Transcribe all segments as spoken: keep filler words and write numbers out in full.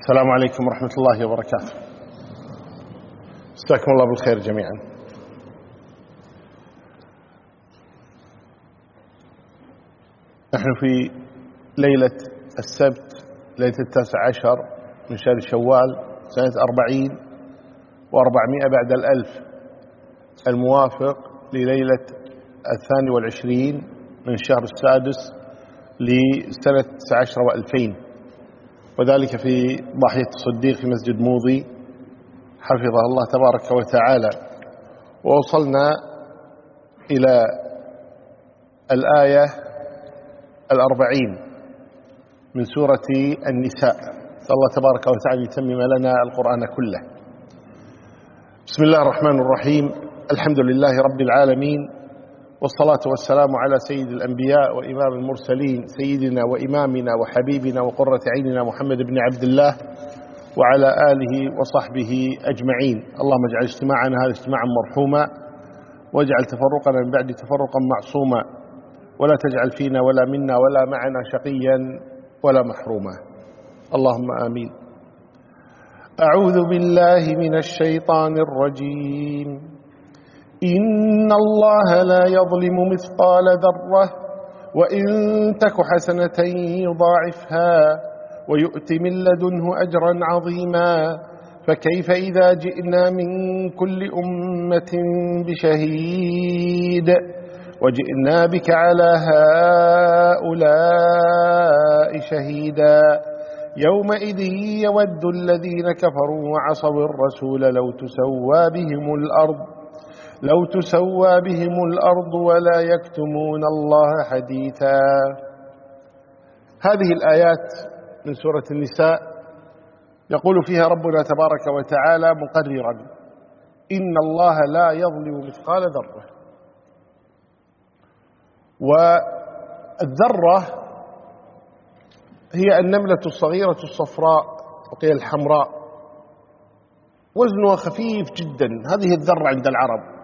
السلام عليكم ورحمة الله وبركاته. مساكم الله بالخير جميعا. نحن في ليلة السبت، ليلة التاسع عشر من شهر شوال سنة أربعين وأربعمائة بعد الألف، الموافق لليلة الثاني والعشرين من شهر السادس لسنة تسع عشر وألفين، وذلك في ضاحية الصديق في مسجد موضي حفظه الله تبارك وتعالى. ووصلنا إلى الآية الأربعين من سورة النساء. نسأل الله تبارك وتعالى يتمم لنا القرآن كله. بسم الله الرحمن الرحيم. الحمد لله رب العالمين، والصلاة والسلام على سيد الأنبياء وإمام المرسلين، سيدنا وإمامنا وحبيبنا وقرة عيننا محمد بن عبد الله وعلى آله وصحبه أجمعين. اللهم اجعل اجتماعنا هذا اجتماعا مرحوما، واجعل تفرقنا من بعد تفرقا معصوما، ولا تجعل فينا ولا منا ولا معنا شقيا ولا محروما، اللهم آمين. أعوذ بالله من الشيطان الرجيم. إن الله لا يظلم مثقال ذرة وإن تك حسنة يضاعفها ويؤت من لدنه أجرا عظيما. فكيف إذا جئنا من كل أمة بشهيد وجئنا بك على هؤلاء شهيدا يومئذ يود الذين كفروا وعصوا الرسول لو تسوى بهم الأرض لو تسوى بهم الأرض ولا يكتمون الله حديثا. هذه الآيات من سورة النساء يقول فيها ربنا تبارك وتعالى مقررا: إن الله لا يظلم مثقال ذرة. والذرة هي النملة الصغيرة الصفراء وقيل الحمراء، وزنها خفيف جدا. هذه الذرة عند العرب.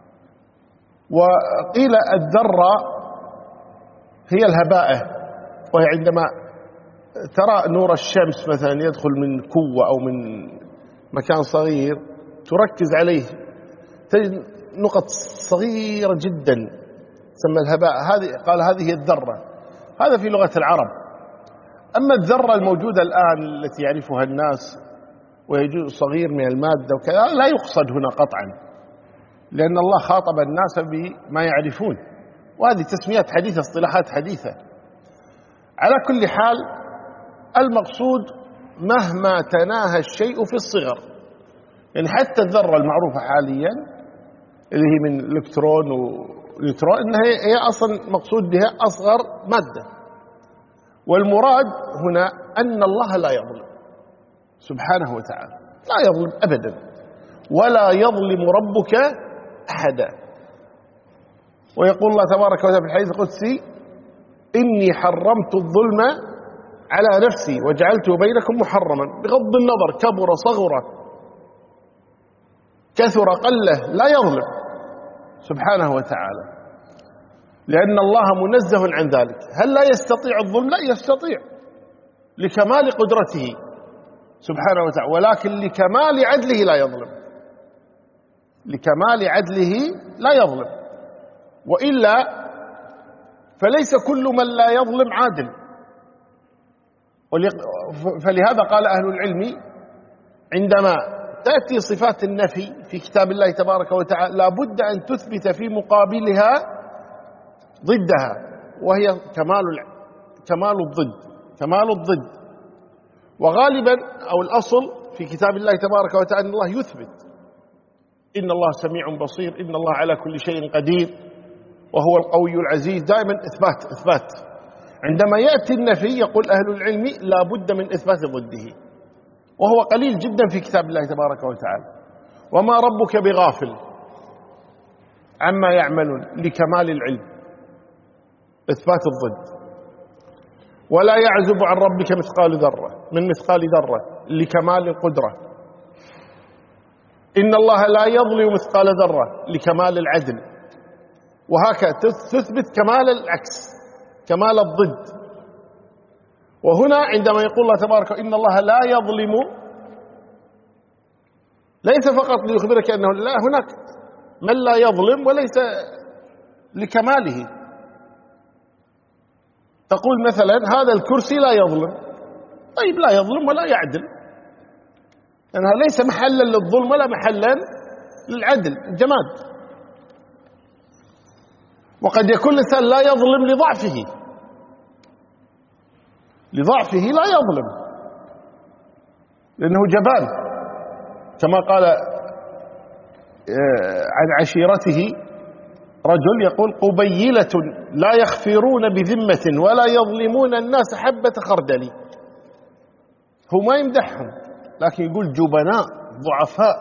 وقيل الذرة هي الهباءة، وهي عندما ترى نور الشمس مثلا يدخل من كوة أو من مكان صغير تركز عليه تجد نقط صغيرة جدا تسمى الهباء. هذه قال هذه الذرة. هذا في لغة العرب. أما الذرة الموجودة الآن التي يعرفها الناس وهي جزء صغير من المادة وكذا لا يقصد هنا قطعا، لأن الله خاطب الناس بما يعرفون، وهذه تسميات حديثة، اصطلاحات حديثة. على كل حال المقصود مهما تناهى الشيء في الصغر، يعني حتى الذرة المعروفة حاليا اللي هي من الإلكترون ونيوترون إنها هي أصلا مقصود بها أصغر مادة. والمراد هنا أن الله لا يظلم سبحانه وتعالى، لا يظلم أبدا، ولا يظلم ربك أحدا. ويقول الله تبارك وتعالى في الحديث القدسي: إني حرمت الظلم على نفسي وجعلته بينكم محرما، بغض النظر كبر صغر كثر قله لا يظلم سبحانه وتعالى، لأن الله منزه عن ذلك. هل لا يستطيع الظلم؟ لا يستطيع لكمال قدرته سبحانه وتعالى، ولكن لكمال عدله لا يظلم، لكمال عدله لا يظلم. وإلا فليس كل من لا يظلم عادل. فلهذا قال أهل العلم عندما تأتي صفات النفي في كتاب الله تبارك وتعالى لا بد أن تثبت في مقابلها ضدها، وهي كمال كمال الضد كمال الضد. وغالبا أو الأصل في كتاب الله تبارك وتعالى أن الله يثبت: إن الله سميع بصير، إن الله على كل شيء قدير، وهو القوي العزيز. دائما إثبات إثبات. عندما يأتي النفي يقول أهل العلم لا بد من إثبات ضده، وهو قليل جدا في كتاب الله تبارك وتعالى. وما ربك بغافل عما يعملون، لكمال العلم إثبات الضد. ولا يعزب عن ربك مثقال ذرة من مثقال ذرة، لكمال القدرة. إن الله لا يظلم مثقال ذرة، لكمال العدل. وهكذا تثبت كمال العكس، كمال الضد. وهنا عندما يقول الله تبارك إن الله لا يظلم، ليس فقط ليخبرك أنه لا، هناك من لا يظلم وليس لكماله. تقول مثلا هذا الكرسي لا يظلم، طيب لا يظلم ولا يعدل، لأنها ليس محلا للظلم ولا محلا للعدل، جماد. وقد يكون الإنسان لا يظلم لضعفه، لضعفه لا يظلم لأنه جبان، كما قال عن عشيرته رجل يقول قبيلة لا يخفرون بذمة ولا يظلمون الناس حبة خردل. هو ما يمدحهم لكن يقول جبناء ضعفاء،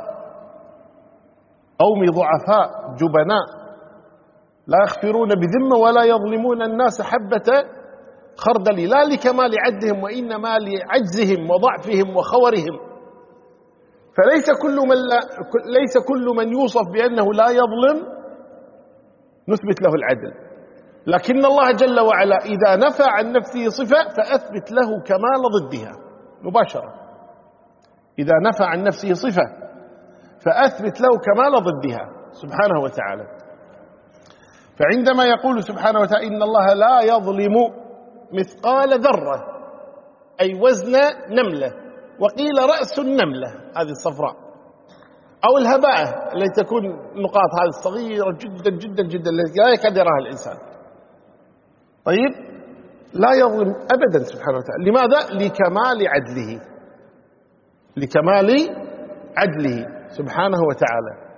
قوم ضعفاء جبناء لا يخفرون بذمة ولا يظلمون الناس حبة خردل، لا لكمال عدهم وإنما لعجزهم وضعفهم وخورهم. فليس كل من لا ليس كل من يوصف بأنه لا يظلم نثبت له العدل، لكن الله جل وعلا إذا نفى عن نفسه صفة فأثبت له كمال ضدها مباشرة. إذا نفى عن نفسه صفة فأثبت له كمال ضدها سبحانه وتعالى. فعندما يقول سبحانه وتعالى إن الله لا يظلم مثقال ذرة، أي وزن نملة، وقيل رأس النملة هذه الصفراء، أو الهباء التي تكون نقاط هذه الصغيرة جدا جدا جدا التي لا يكاد يراها الإنسان. طيب لا يظلم أبدا سبحانه وتعالى، لماذا؟ لكمال عدله، لكمال عدله سبحانه وتعالى.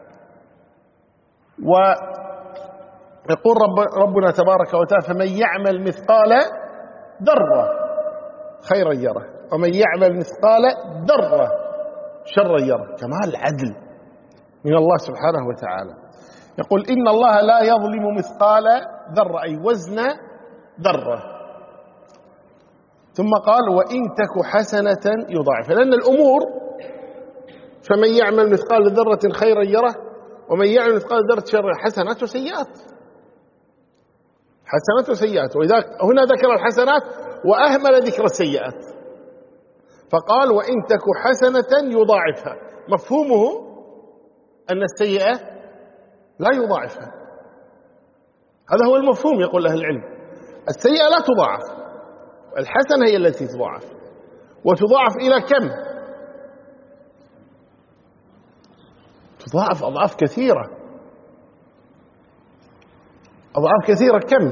ويقول رب ربنا تبارك وتعالى فمن يعمل مثقال ذرة خيرا يره ومن يعمل مثقال ذرة شرا يره. كمال عدل من الله سبحانه وتعالى. يقول إن الله لا يظلم مثقال ذرة، أي وزن ذرة. ثم قال وإن تك حسنة يضاعف، لأن الأمور فمن يعمل مثقال ذرة خيرا يره ومن يعمل مثقال ذرة شرا، حسنات وسيئات، حسنات وسيئات. وإذا هنا ذكر الحسنات وأهمل ذكر السيئات، فقال وإن تك حسنة يضاعفها، مفهومه أن السيئة لا يضاعفها، هذا هو المفهوم. يقول أهل العلم السيئة لا تضاعف، الحسنة هي التي تضاعف، وتضاعف إلى كم؟ تضاعف أضعاف كثيرة، أضعاف كثيرة. كم؟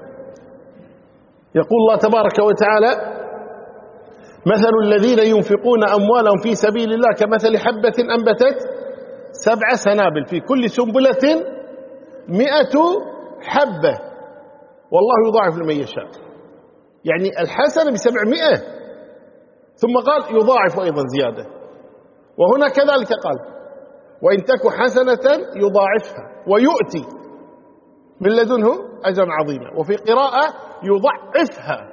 يقول الله تبارك وتعالى مثل الذين ينفقون أموالهم في سبيل الله كمثل حبة أنبتت سبع سنابل في كل سنبلة مئة حبة والله يضاعف لمن يشاء. يعني الحسنة بسبعمائة، ثم قال يضاعف أيضا زيادة. وهنا كذلك قال وإن تك حسنة يضاعفها ويؤتي من لدنه أجرا عظيما. وفي قراءة يضعفها.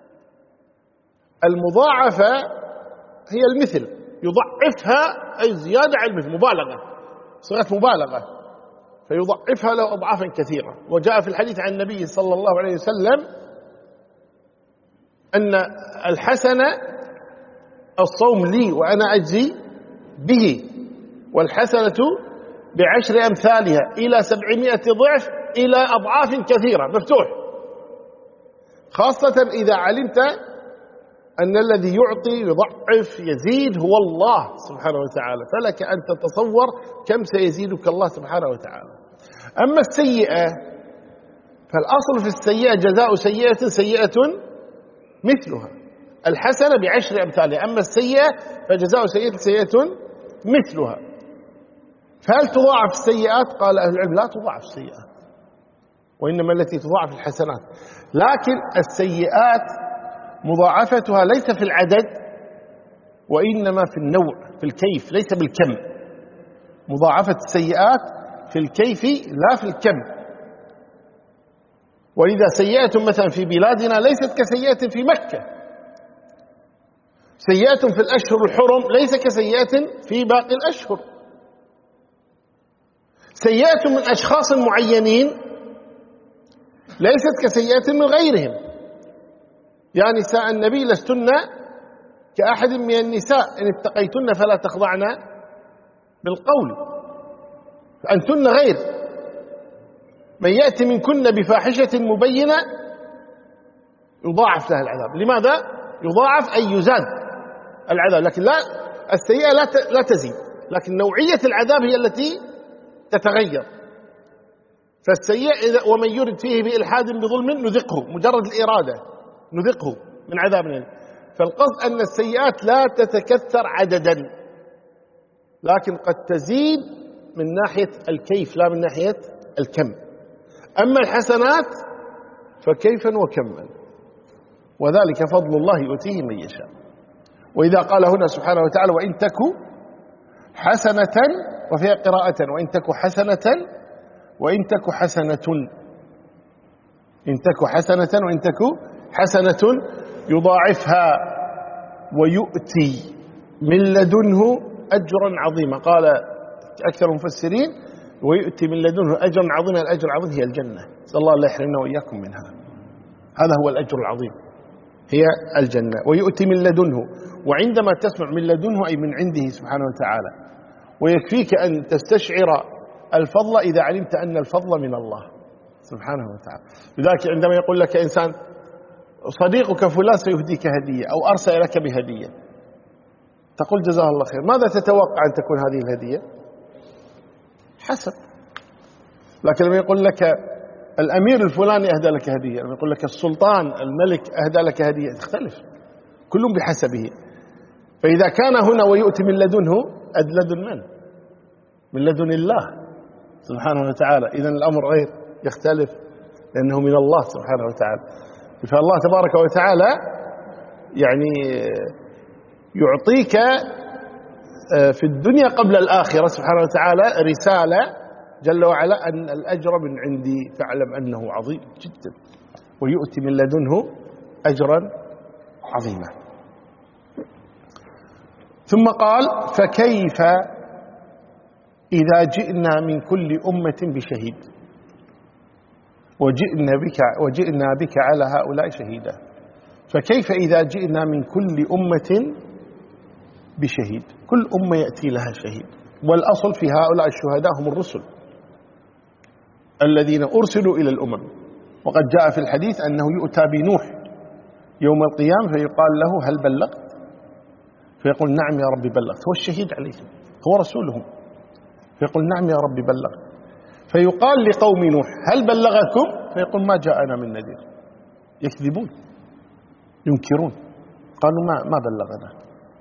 المضاعفة هي المثل، يضعفها أي زيادة على المثل، مبالغة، صيغة مبالغة، فيضعفها له أضعافا كثيرة. وجاء في الحديث عن النبي صلى الله عليه وسلم أن الحسنة الصوم لي وأنا أجزي به، والحسنة بعشر أمثالها إلى سبعمائة ضعف إلى أضعاف كثيرة، مفتوح. خاصة إذا علمت أن الذي يعطي يضعف يزيد هو الله سبحانه وتعالى، فلك أن تتصور كم سيزيدك الله سبحانه وتعالى. أما السيئة فالأصل في السيئة جزاء سيئة سيئة مثلها، الحسنة بعشر أمثالها. أما السيئة فجزاء سيئة سيئة مثلها. فهل تضاعف السيئات؟ قال أهل العلم لا تضاعف السيئات، وإنما التي تضاعف الحسنات. لكن السيئات مضاعفتها ليس في العدد وإنما في النوع، في الكيف، ليس بالكم. مضاعفة السيئات في الكيف لا في الكم. ولذا سيئة مثلا في بلادنا ليست كسيئة في مكة، سيئة في الأشهر الحرم ليس كسيئة في باقي الأشهر، سيئة من أشخاص معينين ليست كسيئة من غيرهم. يا نساء النبي لستن كأحد من النساء إن اتقيتن فلا تخضعن بالقول أنتن غير من يأتي منكن بفاحشة مبينة يضاعف لها العذاب. لماذا؟ يضاعف أي يزاد العذاب، لكن لا السيئة لا لا تزيد، لكن نوعية العذاب هي التي تتغير. فالسيئة إذا ومن يرد فيه بإلحاد بظلم نذقه، مجرد الإرادة نذقه من عذاب أليم. فالقصد أن السيئات لا تتكثر عددا، لكن قد تزيد من ناحية الكيف لا من ناحية الكم. أما الحسنات فكيفا وكما، وذلك فضل الله يؤتيه من يشاء. وإذا قال هنا سبحانه وتعالى وإن تك حسنة، وفي قراءة وإن تك حسنة وإن تك حسنة، إن تك حسنة وإن تك حسنة يضاعفها ويؤتي من لدنه أجرا عظيما. قال أكثر المفسرين ويؤتي من لدنه أجرا عظيما. الأجر العظيم هي الجنة، نسأل الله لا يحرمنا وإياكم منها. هذا هو الأجر العظيم، هي الجنة. ويؤتي من لدنه، وعندما تسمع من لدنه أي من عنده سبحانه وتعالى. ويكفيك أن تستشعر الفضل إذا علمت أن الفضل من الله سبحانه وتعالى. لذلك عندما يقول لك إنسان صديقك فلان سيهديك هدية أو أرسل لك بهدية، تقول جزاه الله خير. ماذا تتوقع أن تكون هذه الهدية؟ حسب. لكن لما يقول لك الأمير الفلاني أهدى لك هدية، لما يقول لك السلطان الملك أهدى لك هدية، تختلف، كلهم بحسبه. فإذا كان هنا ويؤتي من لدنه، لدن من؟ من لدن الله سبحانه وتعالى. إذن الأمر غير يختلف، لأنه من الله سبحانه وتعالى. فالله تبارك وتعالى يعني يعطيك في الدنيا قبل الآخرة سبحانه وتعالى رسالة جل وعلا أن الأجر من عندي فاعلم أنه عظيم جدا، ويؤتي من لدنه أجرا عظيما. ثم قال فكيف إذا جئنا من كل أمة بشهيد وجئنا بك, وجئنا بك على هؤلاء شهيدا. فكيف إذا جئنا من كل أمة بشهيد؟ كل أمة يأتي لها شهيد، والأصل في هؤلاء الشهداء هم الرسل الذين أرسلوا إلى الأمم. وقد جاء في الحديث أنه يؤتى بنوح يوم القيامة فيقال له هل بلغت؟ فيقول نعم يا ربي بلغت. هو الشهيد عليهم، هو رسولهم، فيقول نعم يا ربي بلغت. فيقال لقوم نوح هل بلغكم؟ فيقول ما جاءنا من نذير. يكذبون ينكرون، قالوا ما ما بلغنا.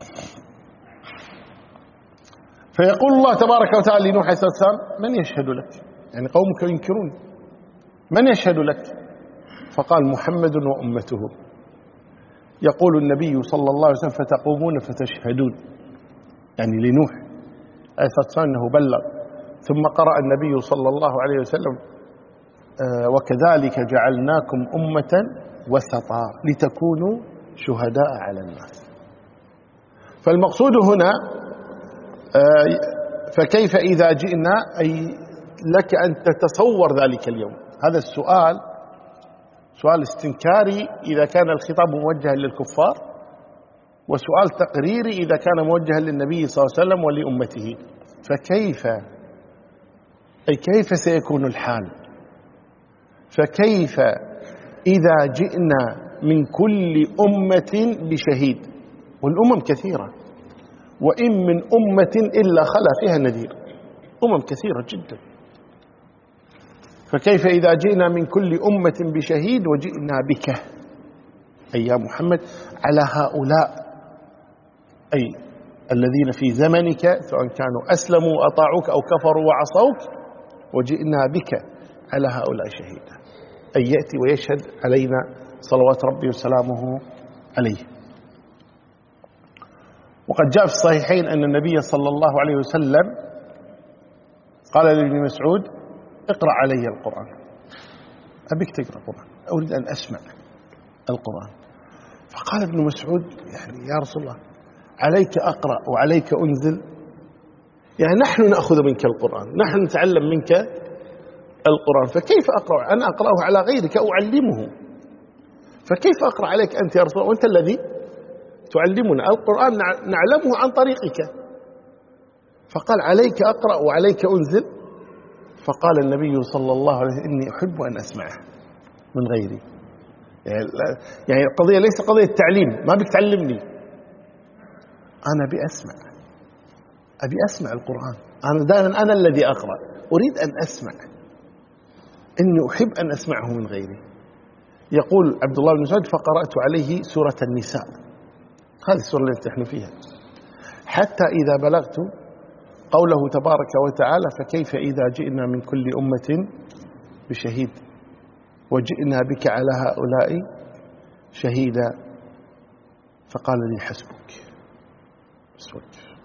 فيقول الله تبارك وتعالى لنوح عليه الصلاة والسلام من يشهد لك؟ يعني قومك ينكرون، من يشهد لك؟ فقال محمد وأمته. يقول النبي صلى الله عليه وسلم فتقومون فتشهدون، يعني لنوح عليه الصلاة والسلام أنه بلغ. ثم قرأ النبي صلى الله عليه وسلم آه وكذلك جعلناكم أمة وسطا لتكونوا شهداء على الناس. فالمقصود هنا آه فكيف إذا جئنا، أي لك أن تتصور ذلك اليوم. هذا السؤال سؤال استنكاري إذا كان الخطاب موجها للكفار، وسؤال تقريري إذا كان موجها للنبي صلى الله عليه وسلم ولأمته. فكيف، أي كيف سيكون الحال؟ فكيف إذا جئنا من كل أمة بشهيد، والأمم كثيرة، وإن من أمة إلا خلا فيها نذير، أمم كثيرة جدا. فكيف إذا جئنا من كل أمة بشهيد وجئنا بك أي يا محمد على هؤلاء، أي الذين في زمنك سواء كانوا أسلموا وأطاعوك أو كفروا وعصوك، وجئنا بك على هؤلاء شهيدا، أي يأتي ويشهد علينا صلوات ربي وسلامه عليه. وقد جاء في الصحيحين أن النبي صلى الله عليه وسلم قال لابن مسعود اقرأ علي القرآن، أبيك تقرأ القرآن، أريد أن أسمع القرآن. فقال ابن مسعود يعني يا رسول الله عليك أقرأ وعليك أنزل، يعني نحن نأخذ منك القرآن، نحن نتعلم منك القرآن، فكيف أقرأ؟ أنا أقرأه على غيرك أعلمه. فكيف أقرأ عليك أنت يا رسول الله وأنت الذي تعلمنا القرآن نعلمه عن طريقك؟ فقال عليك أقرأ وعليك أنزل. فقال النبي صلى الله عليه وسلم إني أحب أن أسمعه من غيري. يعني القضية ليس قضية تعليم، ما بك تعلمني، أنا أبي أسمع، أبي أسمع القرآن. أنا دائما أنا الذي أقرأ، أريد أن أسمع، إني أحب أن أسمعه من غيري. يقول عبد الله بن مسعود فقرأت عليه سورة النساء، هذه السورة التي نحن فيها، حتى إذا بلغت قوله تبارك وتعالى فكيف إذا جئنا من كل أمة بشهيد وجئنا بك على هؤلاء شهيدا. فقال لي حسبك. اسود.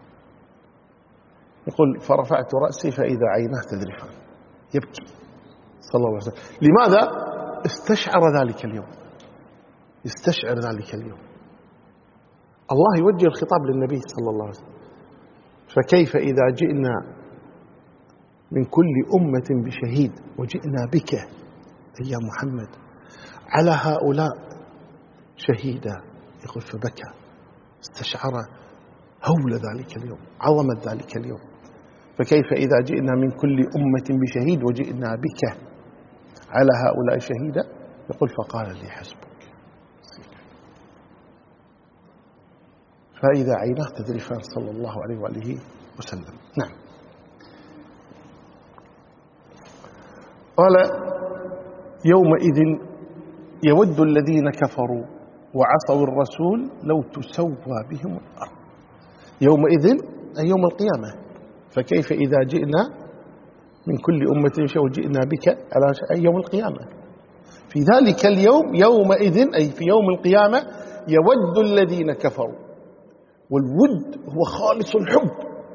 يقول فرفعت رأسي فإذا عيناه تذرفان، يبكي صلى الله عليه وسلم. لماذا؟ استشعر ذلك اليوم، يستشعر ذلك اليوم. الله يوجه الخطاب للنبي صلى الله عليه وسلم فكيف إذا جئنا من كل أمة بشهيد وجئنا بك يا محمد على هؤلاء شهيدا. يقول فبكى، استشعر هول ذلك اليوم، عظمة ذلك اليوم. فكيف إذا جئنا من كل أمة بشهيد وجئنا بك على هؤلاء شهيدا. يقول فقال لي حسبك. فإذا عيناه تذرفان صلى الله عليه وآله وسلم. نعم. قال يومئذ يود الذين كفروا وعصوا الرسول لو تسوى بهم الأرض. يومئذ أي يوم القيامة. فكيف إذا جئنا من كل أمة شهيد جئنا بك على يوم القيامة. في ذلك اليوم يومئذ أي في يوم القيامة يود الذين كفروا. والود هو خالص الحب،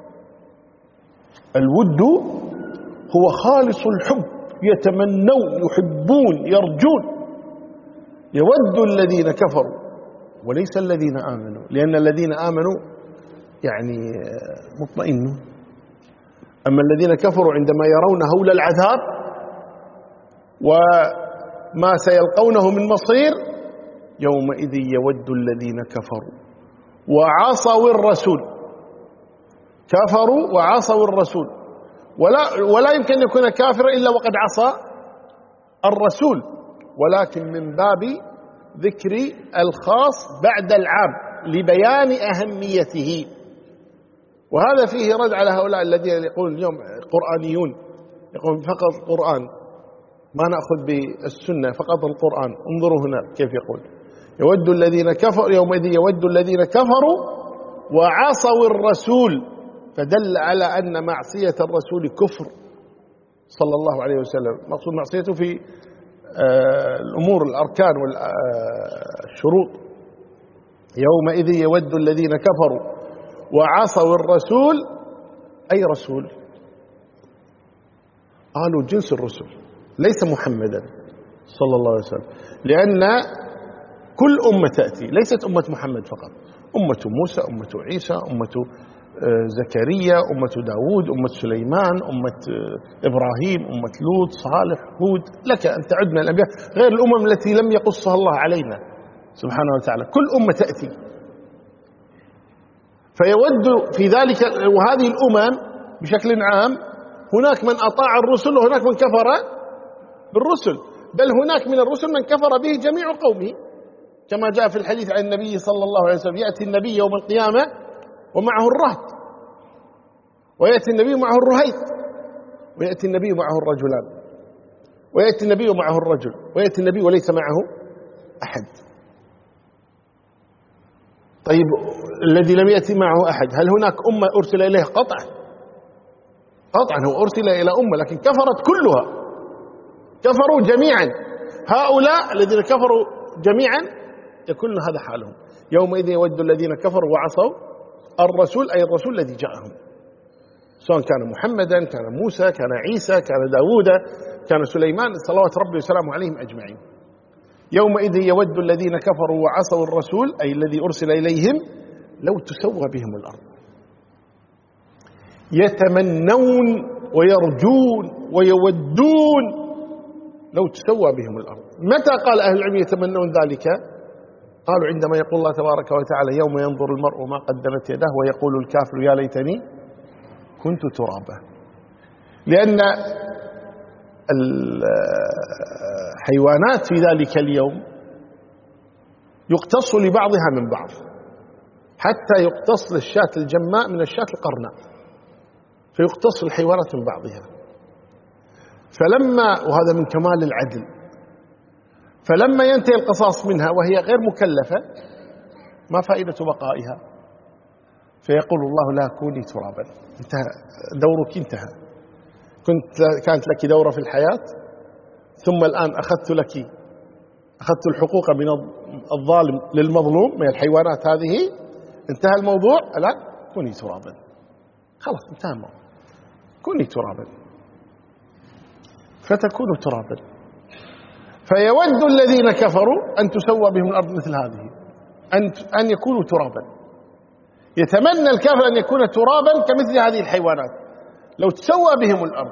الود هو خالص الحب، يتمنون يحبون يرجون. يود الذين كفروا وليس الذين آمنوا، لأن الذين آمنوا يعني مطمئنون، أما الذين كفروا عندما يرون هول العذاب وما سيلقونه من مصير يومئذ يود الذين كفروا وعصوا الرسول. كفروا وعصوا الرسول، ولا, ولا يمكن أن يكون كافرا إلا وقد عصى الرسول، ولكن من باب ذكر الخاص بعد العام لبيان أهميته. وهذا فيه رد على هؤلاء الذين يقولون اليوم قرآنيون، يقولون فقط القرآن، ما نأخذ بالسنة فقط القرآن. انظروا هنا كيف يقول يود الذين كفروا يومئذ يود الذين كفروا وعصوا الرسول، فدل على أن معصية الرسول كفر صلى الله عليه وسلم. مقصود معصيته في الأمور الأركان والشروط. يومئذ يود الذين كفروا وعصوا الرسول. أي رسول؟ قالوا جنس الرسل، ليس محمدا صلى الله عليه وسلم، لأن كل أمة تأتي، ليست أمة محمد فقط، أمة موسى، أمة عيسى، أمة زكريا، أمة داود، أمة سليمان، أمة إبراهيم، أمة لوط، صالح، هود، لك أن تعد من الأنبياء غير الأمم التي لم يقصها الله علينا سبحانه وتعالى. كل أمة تأتي فيود في ذلك. وهذه الأمم بشكل عام هناك من أطاع الرسل وهناك من كفر بالرسل، بل هناك من الرسل من كفر به جميع قومه، كما جاء في الحديث عن النبي صلى الله عليه وسلم يأتي النبي يوم القيامة ومعه الرهط، ويأتي النبي معه الرهيط، ويأتي النبي معه الرجلان، ويأتي النبي معه الرجل، ويأتي النبي وليس معه أحد. طيب الذي لم يأتي معه أحد، هل هناك أمة أرسل إليه؟ قطعا قطعا هو أرسل إلى أمة، لكن كفرت كلها، كفروا جميعا. هؤلاء الذين كفروا جميعا يكون هذا حالهم. يومئذ يود الذين كفروا وعصوا الرسول، أي الرسول الذي جاءهم، سواء كان محمدا، كان موسى، كان عيسى، كان داود، كان سليمان، صلوات ربي وسلامه عليهم أجمعين. يومئذ يود الذين كفروا وعصوا الرسول، أي الذي أرسل إليهم، لو تسوى بهم الأرض. يتمنون ويرجون ويودون لو تسوى بهم الأرض. متى قال أهل العلم يتمنون ذلك؟ قالوا عندما يقول الله تبارك وتعالى يوم ينظر المرء ما قدمت يده ويقول الكافر يا ليتني كنت ترابا. لأن الحيوانات في ذلك اليوم يقتص لبعضها من بعض، حتى يقتص للشاة الجماء من الشاة القرناء، فيقتص الحيوانات من بعضها. فلما، وهذا من كمال العدل، فلما ينتهي القصاص منها وهي غير مكلفة ما فائدة بقائها؟ فيقول الله لا كوني ترابا، انتهى دورك، انتهى. كنت كانت لك دورة في الحياة، ثم الآن أخذت لك أخذت الحقوق من الظالم للمظلوم من الحيوانات هذه، انتهى الموضوع، الآن كوني ترابا، خلاص انتهى الموضوع، كوني ترابا، فتكون ترابا. فيود الذين كفروا أن تسوى بهم الأرض مثل هذه، أن أن يكونوا ترابا. يتمنى الكافر أن يكون ترابا كمثل هذه الحيوانات لو تسوى بهم الأرض،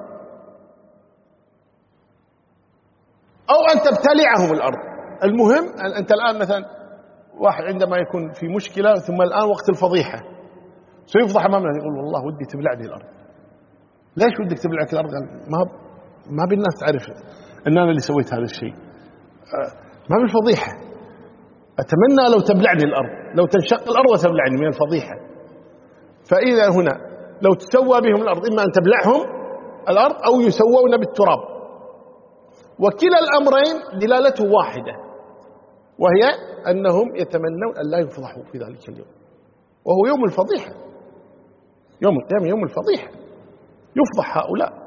أو أن تبتلعهم الأرض. المهم أنت الآن مثلا واحد عندما يكون في مشكلة ثم الآن وقت الفضيحة سيفضح أمامنا، يقول والله ودي تبلعني الأرض. ليش ودك تبلعك الأرض؟ ما ما بالناس تعرف أن أنا اللي سويت هذا الشيء، ما بالفضيحة. أتمنى لو تبلعني الأرض، لو تنشق الأرض وتبلعني من الفضيحة. فإذا هنا لو تسوى بهم الأرض إما أن تبلعهم الأرض أو يسوون بالتراب، وكلا الأمرين دلالته واحدة، وهي أنهم يتمنون أن لا يفضحوا في ذلك اليوم، وهو يوم الفضيحة، يوم القيامة يوم الفضيحة، يفضح هؤلاء.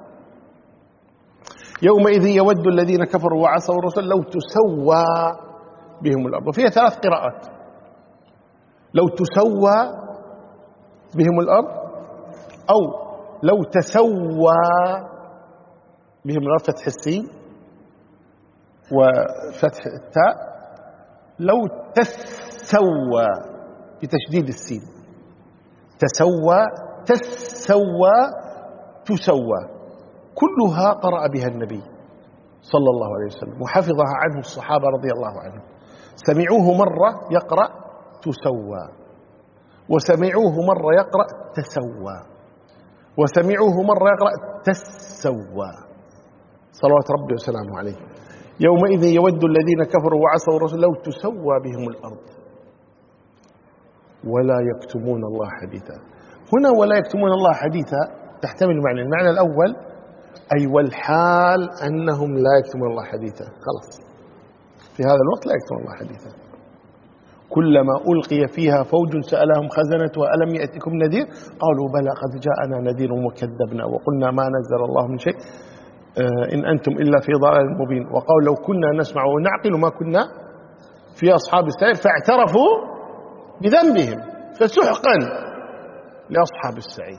يومئذ يود الذين كفروا وعصوا الرسل لو تسوى بهم الأرض. وفيها ثلاث قراءات، لو تسوى بهم الأرض، أو لو تسوى بهم الأرض فتح السين وفتح التاء، لو تسوى بتشديد السين، تسوى تسوى تسوى، كلها قرأ بها النبي صلى الله عليه وسلم وحفظها عنه الصحابة رضي الله عنهم. سمعوه مرة يقرأ تسوى، وسمعوه مرة يقرأ تسوى، وسمعوه مرة يقرأ تسوى، صلوات ربي وسلامه عليه. يومئذ يود الذين كفروا وعصوا الرسل لو تسوى بهم الأرض ولا يكتمون الله حديثا. هنا ولا يكتمون الله حديثا تحتمل معنى. المعنى الأول أي والحال أنهم لا يكتمون الله حديثا، خلاص في هذا الوقت لا يكتمون الله حديثا. كلما ألقي فيها فوج سألهم خزنتها ألم يأتكم نذير قالوا بلى قد جاءنا نذير وكذبنا وقلنا ما نزل الله من شيء إن أنتم إلا في ضلال مبين. وقالوا لو كنا نسمع ونعقل ما كنا في أصحاب السعير فاعترفوا بذنبهم فسحقا لأصحاب السعير.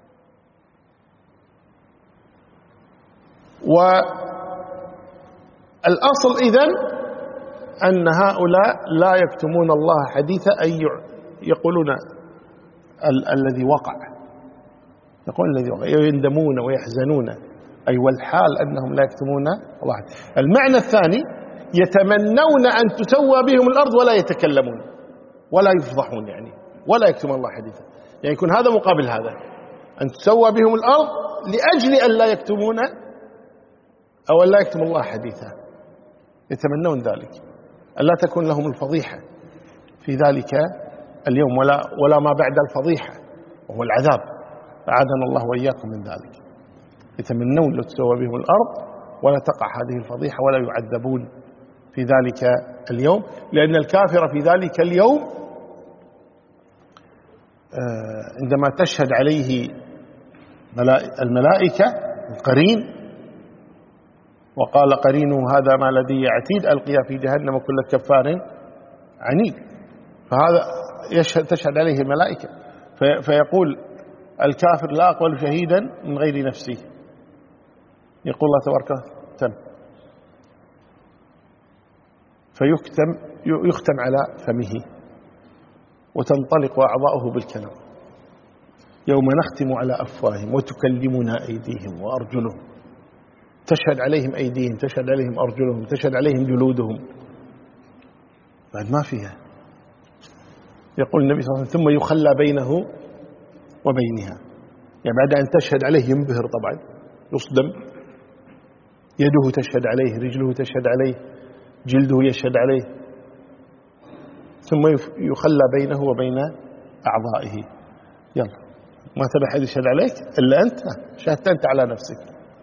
والأصل إذن أن هؤلاء لا يكتمون الله حديثا، أي يقولون ال الذي وقع، يقولون الذي وقع، يندمون ويحزنون، أي والحال أنهم لا يكتمون الله حديثا. المعنى الثاني يتمنون أن تسوى بهم الأرض ولا يتكلمون ولا يفضحون، يعني ولا يكتمون الله حديثا، يعني يكون هذا مقابل هذا، أن تسوى بهم الأرض لأجل أن لا يكتمون أو أن لا يكتم الله حديثا. يتمنون ذلك، أن لا تكون لهم الفضيحة في ذلك اليوم ولا ولا ما بعد الفضيحة وهو العذاب، أعاذنا الله وإياكم من ذلك. يتمنون لو تسوى بهم الأرض ولا تقع هذه الفضيحة ولا يعذبون في ذلك اليوم، لأن الكافر في ذلك اليوم عندما تشهد عليه الملائكة القرين وقال قرينه هذا ما لدي عتيد ألقي في جهنم كل كفار عنيد، فهذا يشهد تشهد عليه الملائكة، في فيقول الكافر لا أقبل شهيدا من غير نفسي، يقول الله تبارك تم، فيختم يختم على فمه وتنطلق أعضاؤه بالكلام. يوم نختم على أفواههم وتكلمنا أيديهم وأرجلهم تشهد عليهم أيديهم، تشهد عليهم أرجلهم، تشهد عليهم جلودهم، بعد ما فيها. يقول النبي صلى الله عليه وسلم ثم يخلى بينه وبينها، يعني بعد أن تشهد عليه ينبهر طبعا، يصدم، يده تشهد عليه، رجله تشهد عليه، جلده يشهد عليه، ثم يخلى بينه وبين أعضائه. يلا ما تبي أحد يشهد عليك إلا أنت، شهدت أنت على نفسك.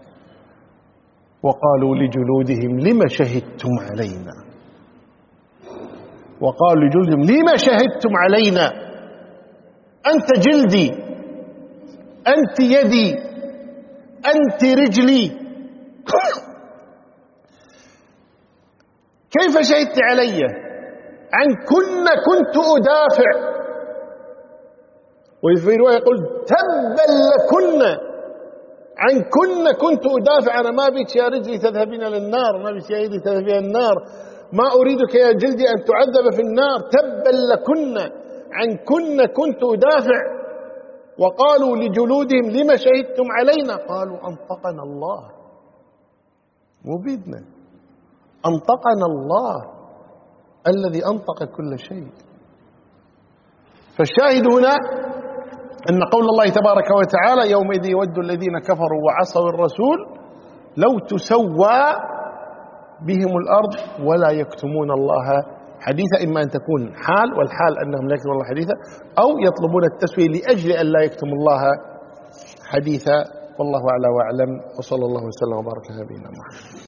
وقالوا لجلودهم لما شهدتم علينا، وقالوا لجلودهم لما شهدتم علينا، أنت جلدي، أنت يدي، أنت رجلي، كيف شهدت علي؟ عن كن كنت أدافع. وفي رواية يقول تبا لكن، عن كن كنت أدافع. أنا ما بيك يا رجلي تذهبين للنار، ما بيك يا يدي تذهبين للنار، ما أريدك يا جلدي أن تعذب في النار، تبا لكن، عن كن كنت أدافع. وقالوا لجلودهم لما شهدتم علينا؟ قالوا أنطقنا الله، مو بيدنا، أنطقنا الله الذي أنطق كل شيء. فالشاهد هنا أن قول الله تبارك وتعالى يومئذ يود الذين كفروا وعصوا الرسول لو تسوى بهم الأرض ولا يكتمون الله حديثا، إما أن تكون حال، والحال أنهم لا يكتمون الله حديثا، أو يطلبون التسوية لأجل أن لا يكتموا الله حديثا. والله أعلى وأعلم، وصلى الله وسلم وبارك على نبينا محمد.